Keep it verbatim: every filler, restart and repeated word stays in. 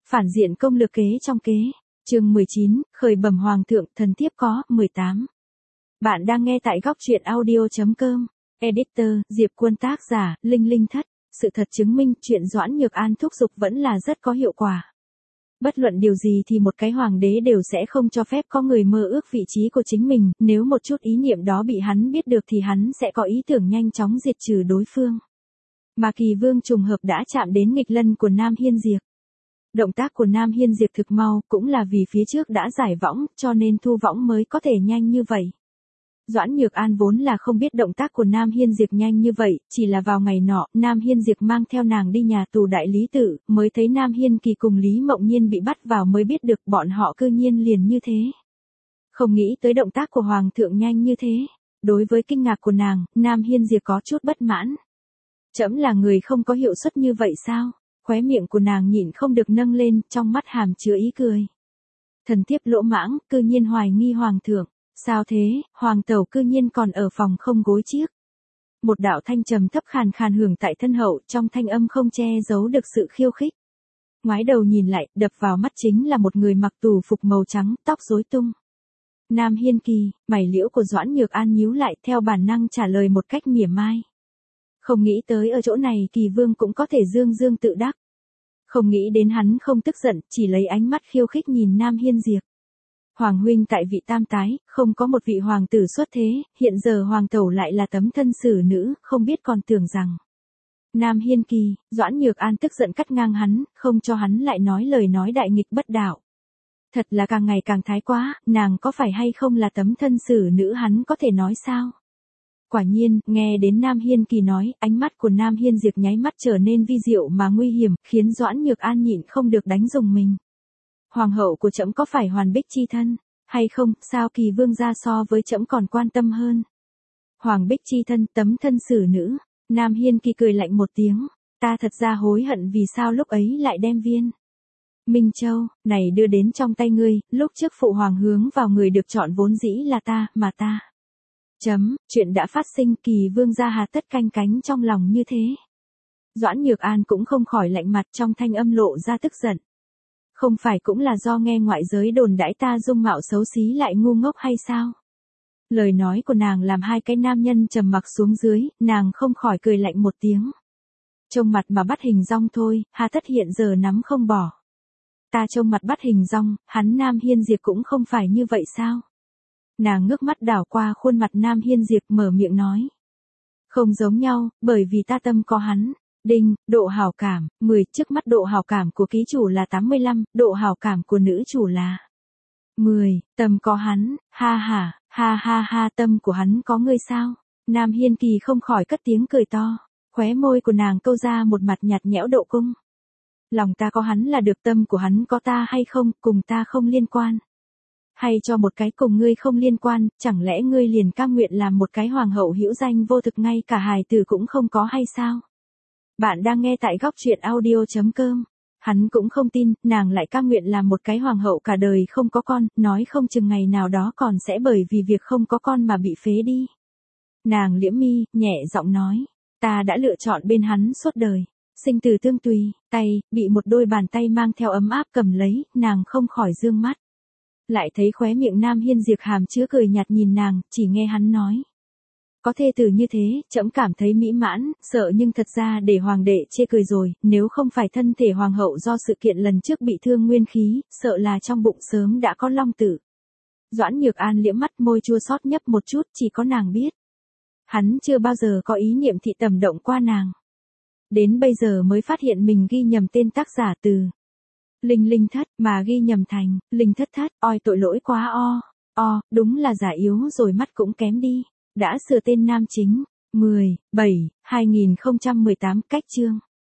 Phản diện công lược kế trong kế. Chương mười chín, khởi bẩm hoàng thượng, thần thiếp có. mười tám. Bạn đang nghe tại góc truyện audio chấm com. Editor, Diệp Quân, tác giả, Linh Linh Thất. Sự thật chứng minh chuyện Doãn Nhược An thúc giục vẫn là rất có hiệu quả. Bất luận điều gì thì một cái hoàng đế đều sẽ không cho phép có người mơ ước vị trí của chính mình, nếu một chút ý niệm đó bị hắn biết được thì hắn sẽ có ý tưởng nhanh chóng diệt trừ đối phương. Mà Kỳ Vương trùng hợp đã chạm đến nghịch lân của Nam Hiên Diệp. Động tác của Nam Hiên Diệp thực mau, cũng là vì phía trước đã giải võng, cho nên thu võng mới có thể nhanh như vậy. Doãn Nhược An vốn là không biết động tác của Nam Hiên Diệp nhanh như vậy, chỉ là vào ngày nọ, Nam Hiên Diệp mang theo nàng đi nhà tù đại lý tự, mới thấy Nam Hiên Kỳ cùng Lý Mộng Nhiên bị bắt vào mới biết được bọn họ cư nhiên liền như thế. Không nghĩ tới động tác của Hoàng thượng nhanh như thế. Đối với kinh ngạc của nàng, Nam Hiên Diệp có chút bất mãn. Trẫm là người không có hiệu suất như vậy sao? Khóe miệng của nàng nhịn không được nâng lên, trong mắt hàm chứa ý cười. Thần thiếp lỗ mãng, cư nhiên hoài nghi Hoàng thượng. Sao thế, Hoàng tẩu cư nhiên còn ở phòng không gối chiếc. Một đạo thanh trầm thấp khàn khàn hưởng tại thân hậu, trong thanh âm không che giấu được sự khiêu khích. Ngoái đầu nhìn lại, đập vào mắt chính là một người mặc tù phục màu trắng, tóc rối tung. Nam Hiên Kỳ, mày liễu của Doãn Nhược An nhíu lại, theo bản năng trả lời một cách mỉa mai. Không nghĩ tới ở chỗ này Kỳ Vương cũng có thể dương dương tự đắc. Không nghĩ đến hắn không tức giận, chỉ lấy ánh mắt khiêu khích nhìn Nam Hiên Diệp. Hoàng huynh tại vị tam tái, không có một vị hoàng tử xuất thế, hiện giờ hoàng tẩu lại là tấm thân xử nữ, không biết còn tưởng rằng. Nam Hiên Kỳ, Doãn Nhược An tức giận cắt ngang hắn, không cho hắn lại nói lời nói đại nghịch bất đạo. Thật là càng ngày càng thái quá, nàng có phải hay không là tấm thân xử nữ hắn có thể nói sao? Quả nhiên, nghe đến Nam Hiên Kỳ nói, ánh mắt của Nam Hiên Diệp nháy mắt trở nên vi diệu mà nguy hiểm, khiến Doãn Nhược An nhịn không được đánh rùng mình. Hoàng hậu của trẫm có phải Hoàn Bích chi thân, hay không, sao Kỳ Vương gia so với trẫm còn quan tâm hơn? Hoàng Bích chi thân, tấm thân xử nữ. Nam Hiên Kỳ cười lạnh một tiếng, ta thật ra hối hận vì sao lúc ấy lại đem viên Minh Châu này đưa đến trong tay ngươi, lúc trước phụ hoàng hướng vào người được chọn vốn dĩ là ta, mà ta. Chấm, chuyện đã phát sinh, Kỳ Vương gia hà tất canh cánh trong lòng như thế. Doãn Nhược An cũng không khỏi lạnh mặt, trong thanh âm lộ ra tức giận. Không phải cũng là do nghe ngoại giới đồn đãi ta dung mạo xấu xí lại ngu ngốc hay sao? Lời nói của nàng làm hai cái nam nhân trầm mặc xuống dưới, nàng không khỏi cười lạnh một tiếng. Trông mặt mà bắt hình dong thôi, hà tất hiện giờ nắm không bỏ. Ta trông mặt bắt hình dong, hắn Nam Hiên Diệp cũng không phải như vậy sao? Nàng ngước mắt đảo qua khuôn mặt Nam Hiên Diệp mở miệng nói. Không giống nhau, bởi vì ta tâm có hắn. Đinh, độ hảo cảm, mười, trước mắt độ hảo cảm của ký chủ là tám mươi lăm, độ hảo cảm của nữ chủ là mười, tâm có hắn, ha ha, ha ha ha, tâm của hắn có ngươi sao? Nam Hiên Kỳ không khỏi cất tiếng cười to, khóe môi của nàng câu ra một mặt nhạt nhẽo độ cung. Lòng ta có hắn là được, tâm của hắn có ta hay không, cùng ta không liên quan. Hay cho một cái cùng ngươi không liên quan, chẳng lẽ ngươi liền cam nguyện làm một cái hoàng hậu hữu danh vô thực ngay cả hài tử cũng không có hay sao? Bạn đang nghe tại góc truyện audio chấm com. Hắn cũng không tin, nàng lại cam nguyện làm một cái hoàng hậu cả đời không có con, nói không chừng ngày nào đó còn sẽ bởi vì việc không có con mà bị phế đi. Nàng liễm mi, nhẹ giọng nói, ta đã lựa chọn bên hắn suốt đời, sinh từ tương tùy, tay, bị một đôi bàn tay mang theo ấm áp cầm lấy, nàng không khỏi dương mắt. Lại thấy khóe miệng Nam Hiên Diệp hàm chứa cười nhạt nhìn nàng, chỉ nghe hắn nói. Có thê tử như thế, trẫm cảm thấy mỹ mãn, sợ nhưng thật ra để hoàng đệ chê cười rồi, nếu không phải thân thể hoàng hậu do sự kiện lần trước bị thương nguyên khí, sợ là trong bụng sớm đã có long tử. Doãn Nhược An liễm mắt, môi chua xót nhấp một chút, chỉ có nàng biết. Hắn chưa bao giờ có ý niệm thị tầm động qua nàng. Đến bây giờ mới phát hiện mình ghi nhầm tên tác giả từ Linh Linh Thất mà ghi nhầm thành Linh Thất Thất, oi tội lỗi quá o, o, đúng là giả yếu rồi mắt cũng kém đi. Đã sửa tên nam chính. mười, bảy, hai nghìn không trăm mười tám, cách chương.